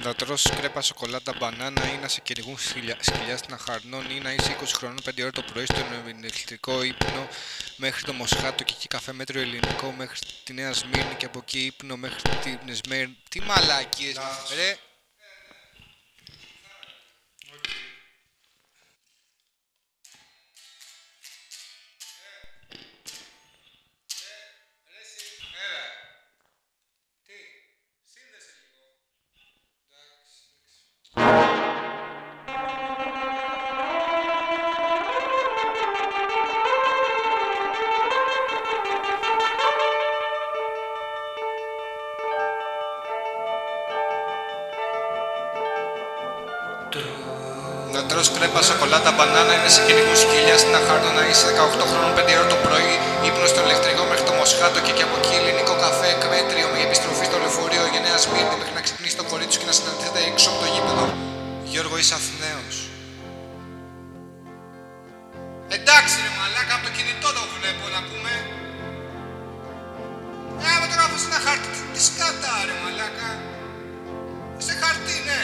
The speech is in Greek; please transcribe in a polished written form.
Να τρως κρέπα, σοκολάτα, μπανάνα ή να σε κυνηγούν σκυλιά στην Αχαρνών ή να είσαι 20 χρονών 5 ώρα το πρωί στον ηλεκτρικό ύπνο μέχρι το Μοσχάτο και εκεί καφέ μέτριο ελληνικό μέχρι τη Νέα Σμύρνη και από εκεί ύπνο μέχρι την Εσμέρνη. Τι μαλάκιες, ρε! Να τρως κρέπα, σοκολάτα, μπανάνα ή να σε κυνηγούν σκυλιά στην Αχαρνό να είσαι 18 χρόνων 5 ώρα το πρωί ύπνο στο ηλεκτρικό μέχρι το Μοσχάτο και από εκεί ελληνικό καφέ μέτριο με επιστροφή στο λεωφορείο για Νέα Σμύρνη μέχρι να ξυπνήσει το κορίτσι και να συναντηθείτε έξω από το γήπεδο. Γιώργο, είσαι Αθηναίος. Εντάξει ρε μαλάκα, από το κινητό το βλέπω να πούμε. Άμα το γράφω σε ένα χαρτί, τι σκατά ρε μαλάκα. Σε χαρτί, ναι.